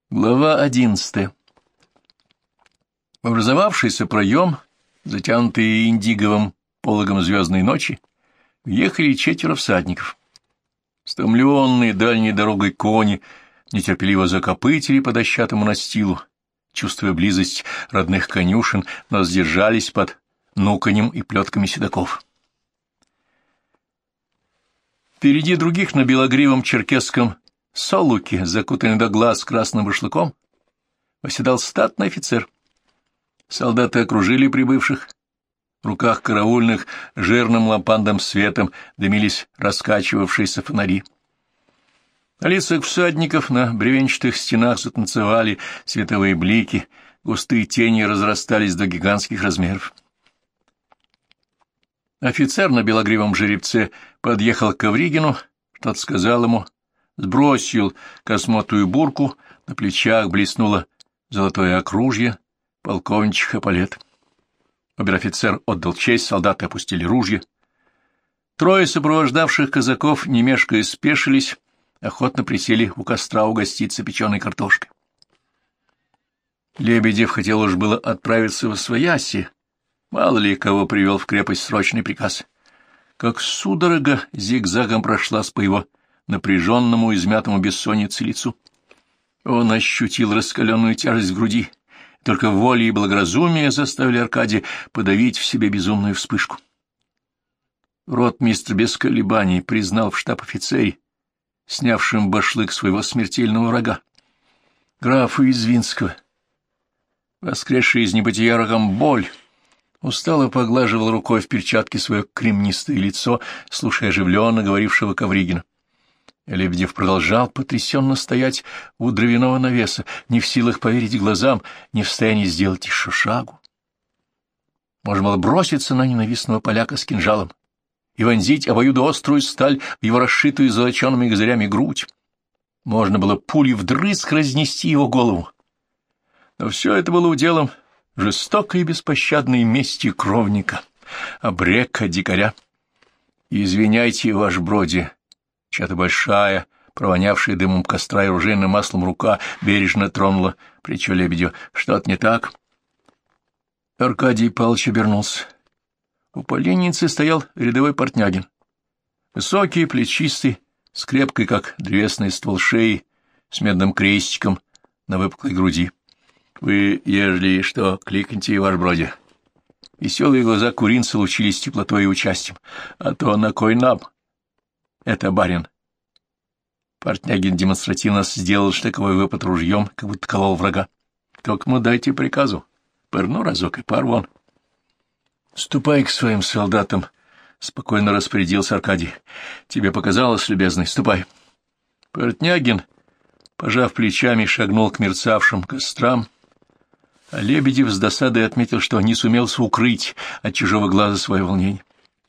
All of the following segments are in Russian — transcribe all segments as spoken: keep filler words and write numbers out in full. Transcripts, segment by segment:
Глава одиннадцатая. В образовавшийся проем, затянутый индиговым пологом звездной ночи, въехали четверо всадников. Стомленные дальней дорогой кони нетерпеливо закопытили по дощатому настилу, чувствуя близость родных конюшен, но сдержались под нуканьем и плетками седаков. Впереди других на белогривом черкесском солуке, закутанный до глаз красным башлыком, восседал статный офицер. Солдаты окружили прибывших. В руках караульных жирным лампадным светом дымились раскачивавшиеся фонари. На лицах всадников на бревенчатых стенах затанцевали световые блики, густые тени разрастались до гигантских размеров. Офицер на белогривом жеребце подъехал к Ковригину, что-то сказал ему, сбросил косматую бурку, на плечах блеснуло золотое окружье, полковничьих эполет. Обер-офицер отдал честь, солдаты опустили ружья. Трое сопровождавших казаков, не мешкая, спешились, охотно присели у костра угоститься печеной картошкой. Лебедев хотел уж было отправиться во свояси, мало ли кого привел в крепость срочный приказ. Как судорога зигзагом прошлась по его напряженному, измятому бессонницей лицу. Он ощутил раскаленную тяжесть в груди, только воля и благоразумие заставили Аркадия подавить в себе безумную вспышку. Ротмистр без колебаний признал в штаб-офицере, снявшим башлык своего смертельного врага, графа Извинского. Воскресший из небытия Рогомболь устало поглаживал рукой в перчатке свое кремнистое лицо, слушая оживленно говорившего Ковригина. Лебедев продолжал потрясенно стоять у дровяного навеса, не в силах поверить глазам, не в состоянии сделать еще шагу. Можно было броситься на ненавистного поляка с кинжалом и вонзить обоюдоострую сталь в его расшитую золочеными газырями грудь. Можно было пулей вдрызг разнести его голову. Но все это было уделом жестокой и беспощадной мести кровника, обрека дикаря. Извиняйте, ваш броди, чья-то большая, провонявшая дымом костра и ружейным маслом рука бережно тронула плечо Лебедева. Что-то не так? Аркадий Павлович обернулся. У поленницы стоял рядовой Портнягин. Высокий, плечистый, с крепкой, как древесный ствол шеи, с медным крестиком на выпуклой груди. Вы, ежели что, кликните, ваш бродя. Веселые глаза куринца лучились теплотой и участием. А то на кой нам? Это барин. Портнягин демонстративно сделал штыковой выпад ружьем, как будто колол врага. Только мы дайте приказу. Пырну разок и пар вон. Ступай к своим солдатам, — спокойно распорядился Аркадий. Тебе показалось, любезный, ступай. Портнягин, пожав плечами, шагнул к мерцавшим кострам, а Лебедев с досадой отметил, что не сумел укрыть от чужого глаза свое волнение.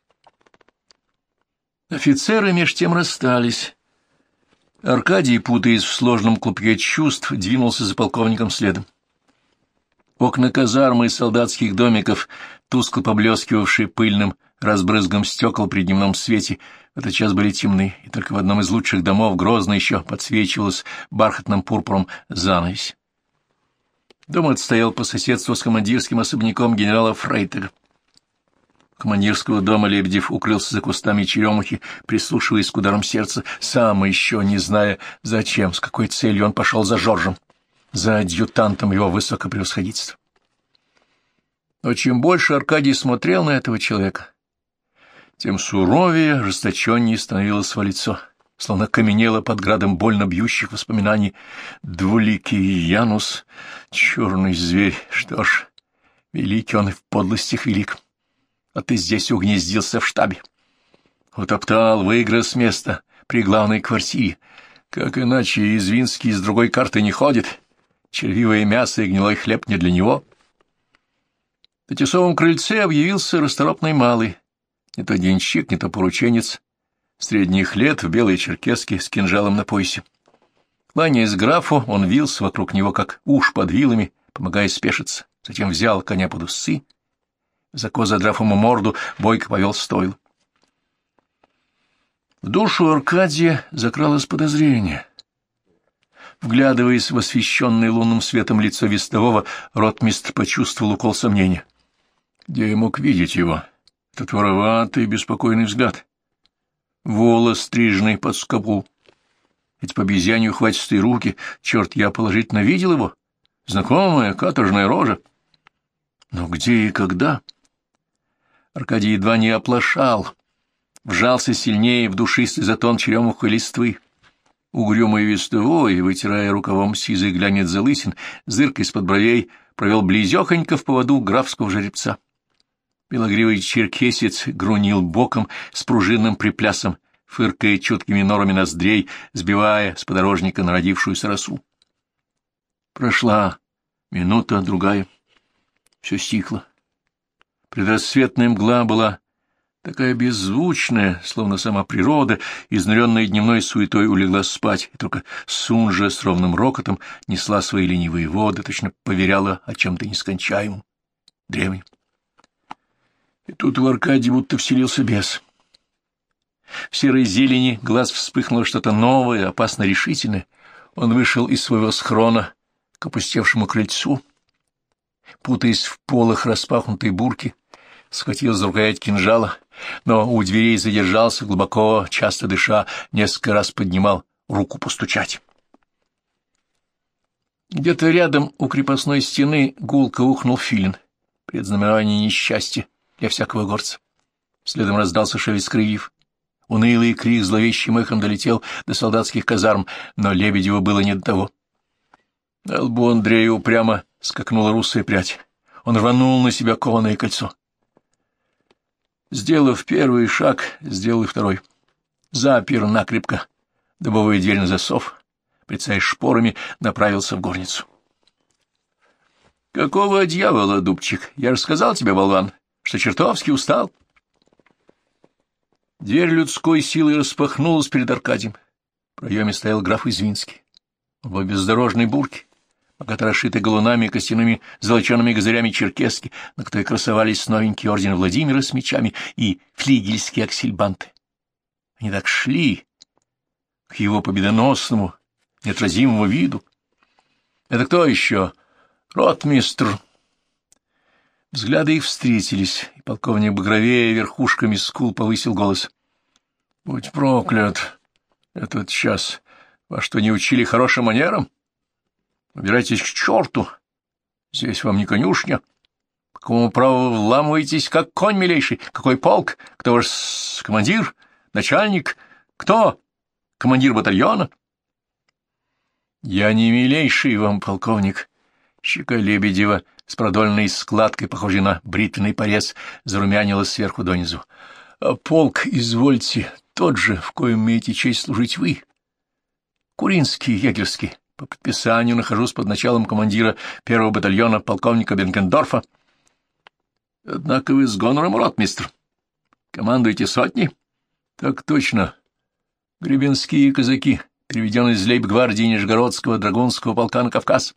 Офицеры меж тем расстались. Аркадий, путаясь в сложном клубке чувств, двинулся за полковником следом. Окна казармы и солдатских домиков, тускло поблескивавшие пыльным разбрызгом стекол при дневном свете, в этот час были темны, и только в одном из лучших домов грозно еще подсвечивалась бархатным пурпуром занавесь. Дом этот стоял по соседству с командирским особняком генерала Фрейтага. Командирского дома Лебедев укрылся за кустами черемухи, прислушиваясь к ударам сердца, сам еще не зная, зачем, с какой целью он пошел за Жоржем, за адъютантом его высокопревосходительства. Но чем больше Аркадий смотрел на этого человека, тем суровее, ожесточеннее становилось его лицо, словно каменело под градом больно бьющих воспоминаний. Двуликий Янус, черный зверь, что ж, великий он и в подлостях велик. А ты здесь угнездился в штабе. Утоптал, выиграл с места при главной квартире. Как иначе Извинский с другой карты не ходит. Червивое мясо и гнилой хлеб не для него. На тесовом крыльце объявился расторопный малый. Не то денщик, не то порученец. Средних лет, в белой черкеске, с кинжалом на поясе. Кланяясь графу, он вился вокруг него, как уж под вилами, помогая спешиться. Затем взял коня под усы, высоко задрав ему морду, бойко повел стойло. В душу Аркадия закралось подозрение. Вглядываясь в освещенное лунным светом лицо вестового, ротмистр почувствовал укол сомнения. Где я мог видеть его? Этот вороватый, беспокойный взгляд. Волос, стриженный под скобу. Эти по обезьянью хватистые руки. Черт, я положительно видел его. Знакомая каторжная рожа. Но где и когда? Аркадий едва не оплошал. Вжался сильнее в душистый затон черемухой листвы. Угрюмый вестовой, вытирая рукавом сизый глянец залысин, зыркой из-под бровей, провел близехонько в поводу графского жеребца. Белогривый черкесец грунил боком с пружинным приплясом, фыркая чуткими норами ноздрей, сбивая с подорожника народившуюся росу. Прошла минута, другая. Все стихло. Предрассветная мгла была такая беззвучная, словно сама природа, изнуренная дневной суетой, улеглась спать, и только Сунжа с ровным рокотом несла свои ленивые воды, точно поверяла о чем-то нескончаемом, древнем. И тут в Аркадии будто вселился бес. В серой зелени глаз вспыхнуло что-то новое, опасно решительное. Он вышел из своего схрона к опустевшему крыльцу, путаясь в полах распахнутой бурки, схватил за рукоять кинжала, но у дверей задержался, глубоко, часто дыша, несколько раз поднимал руку постучать. Где-то рядом у крепостной стены гулко ухнул филин, предзнаменование несчастья для всякого горца. Следом раздался шелест крыльев. Унылый крик зловещим эхом долетел до солдатских казарм, но Лебедеву было не до того. На лбу Андрея упрямо скакнула русая прядь. Он рванул на себя кованое кольцо. Сделав первый шаг, сделал и второй. Запер накрепко дубовую дверь на засов, прицаясь шпорами, направился в горницу. — Какого дьявола, Дубчик? Я же сказал тебе, болван, что чертовски устал. Дверь людской силой распахнулась перед Аркадием. В проеме стоял граф Извинский. Он был в бездорожной бурке, богато расшитой галунами и костяными золочеными газырями черкески, на которой красовались новенькие орден Владимира с мечами и флигельские аксельбанты. Они так шли к его победоносному, неотразимому виду. Это кто еще? Ротмистр. Взгляды их встретились, и полковник багровея верхушками скул повысил голос. — Будь проклят этот час! Вас что, не учили хорошим манерам? Убирайтесь к черту! Здесь вам не конюшня. По какому праву вламываетесь, как конь милейший? Какой полк? Кто ваш командир? Начальник? Кто? Командир батальона? Я не милейший вам, полковник. Щека Лебедева с продольной складкой, похожей на бритвенный порез, зарумянилась сверху донизу. А полк, извольте, тот же, в коем имеете честь служить вы. Куринский, егерский. По предписанию нахожусь под началом командира первого батальона полковника Бенкендорфа. Однако вы с гонором, ротмистр. Командуете сотней? Так точно. Гребенские казаки, переведенные из лейб-гвардии Нижегородского драгунского полка на Кавказ.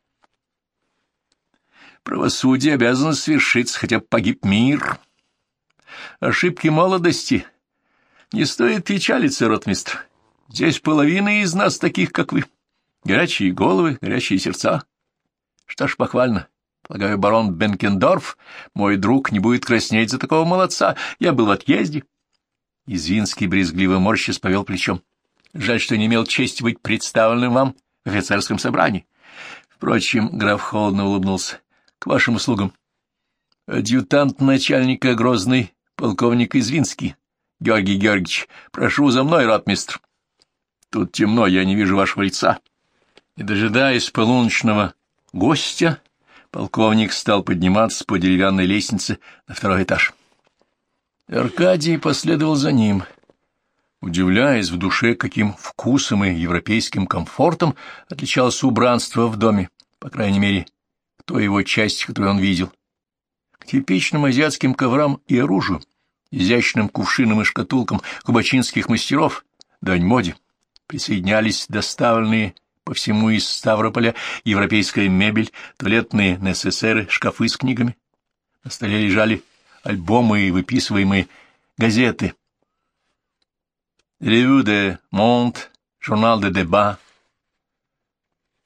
Правосудие обязано свершиться, хотя бы погиб мир. Ошибки молодости. Не стоит печалиться, ротмистр. Здесь половина из нас таких, как вы. Горячие головы, горячие сердца. Что ж, похвально. Полагаю, барон Бенкендорф, мой друг, не будет краснеть за такого молодца. Я был в отъезде. Извинский брезгливо морщись повел плечом. Жаль, что не имел чести быть представленным вам в офицерском собрании. Впрочем, граф холодно улыбнулся. К вашим услугам. Адъютант начальника Грозный, полковник Извинский. Георгий Георгиевич, прошу за мной, ротмистр. Тут темно, я не вижу вашего лица. Не дожидаясь полуночного гостя, полковник стал подниматься по деревянной лестнице на второй этаж. Аркадий последовал за ним, удивляясь в душе, каким вкусом и европейским комфортом отличалось убранство в доме, по крайней мере, в той его части, которую он видел. К типичным азиатским коврам и оружию, изящным кувшинам и шкатулкам кубачинских мастеров, дань моде, присоединялись доставленные по всему из Ставрополя европейская мебель, туалетные несессеры, шкафы с книгами. На столе лежали альбомы и выписываемые газеты. Ревю де Монт, журнал де Деба.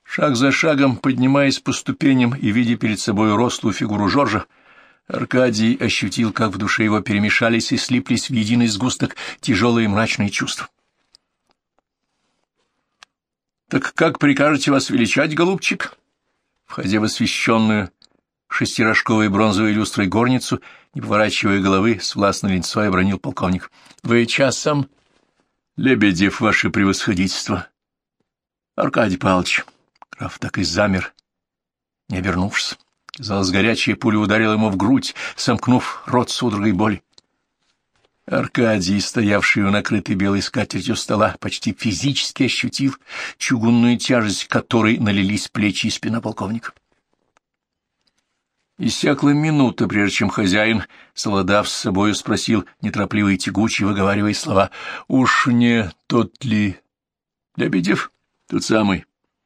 Шаг за шагом, поднимаясь по ступеням и видя перед собой рослую фигуру Жоржа, Аркадий ощутил, как в душе его перемешались и слиплись в единый сгусток тяжелые мрачные чувства. — Так как прикажете вас величать, голубчик? Входя в освещенную шестирожковой бронзовой люстрой горницу, не поворачивая головы, с властной линцой обронил полковник. — Вы часом... — Лебедев, ваше превосходительство. — Аркадий Павлович. Граф так и замер, не обернувшись. Казалось, горячая пуля ударила ему в грудь, сомкнув рот судорогой боли. Аркадий, стоявший у накрытой белой скатертью стола, почти физически ощутил чугунную тяжесть, которой налились плечи и спина полковника. Иссякла минута, прежде чем хозяин, совладав с собою, спросил, неторопливо и тягуче, выговаривая слова: — Уж не тот ли Лебедев? — Тот самый.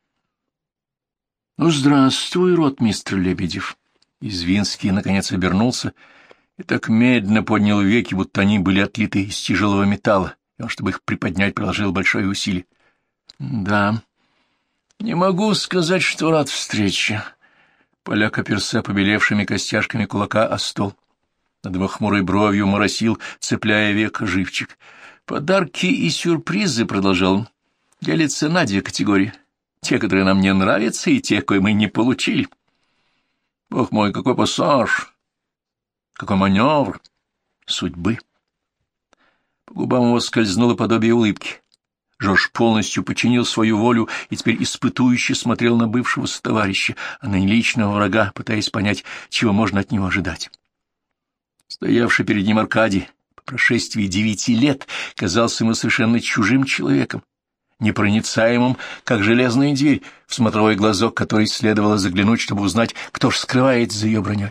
— Ну, здравствуй, ротмистр Лебедев. Извинский, наконец, обернулся и так медленно поднял веки, будто они были отлиты из тяжелого металла, и он, чтобы их приподнять, приложил большое усилие. — Да, не могу сказать, что рад встрече. Поляк оперся побелевшими костяшками кулака о стол. Над его хмурой бровью моросил, цепляя век, живчик. — Подарки и сюрпризы, — продолжал он, — делятся на две категории. Те, которые нам не нравятся, и те, кое мы не получили. Бог мой, какой пассаж! Какой маневр! Судьбы! По губам его скользнуло подобие улыбки. Жорж полностью подчинил свою волю и теперь испытующе смотрел на бывшего товарища, а на личного врага, пытаясь понять, чего можно от него ожидать. Стоявший перед ним Аркадий по прошествии девяти лет казался ему совершенно чужим человеком, непроницаемым, как железная дверь, в смотровой глазок, который следовало заглянуть, чтобы узнать, кто ж скрывается за ее броней.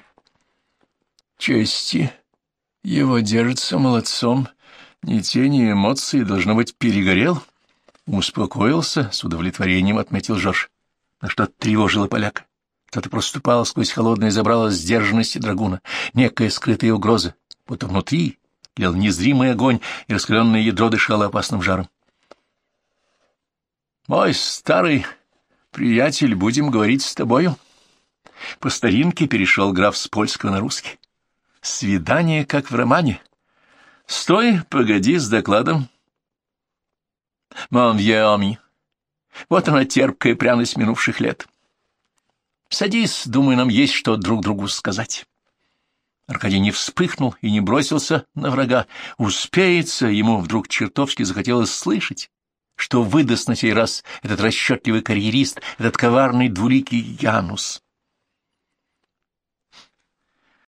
Чести его держится молодцом, ни тени эмоций, должно быть, перегорел. Успокоился, с удовлетворением отметил Жорж. Но что-то тревожило поляка. Что-то проступало сквозь холодное забрало сдержанности драгуна, некая скрытая угроза, будто внутри тлел незримый огонь, и раскаленное ядро дышало опасным жаром. «Мой старый приятель, будем говорить с тобою?» По старинке перешел граф с польского на русский. «Свидание, как в романе. Стой, погоди с докладом. Мон вье ami. Вот она, терпкая пряность минувших лет. Садись, думаю, нам есть что друг другу сказать». Аркадий не вспыхнул и не бросился на врага. Успеется, ему вдруг чертовски захотелось слышать, что выдаст на сей раз этот расчетливый карьерист, этот коварный двуликий Янус.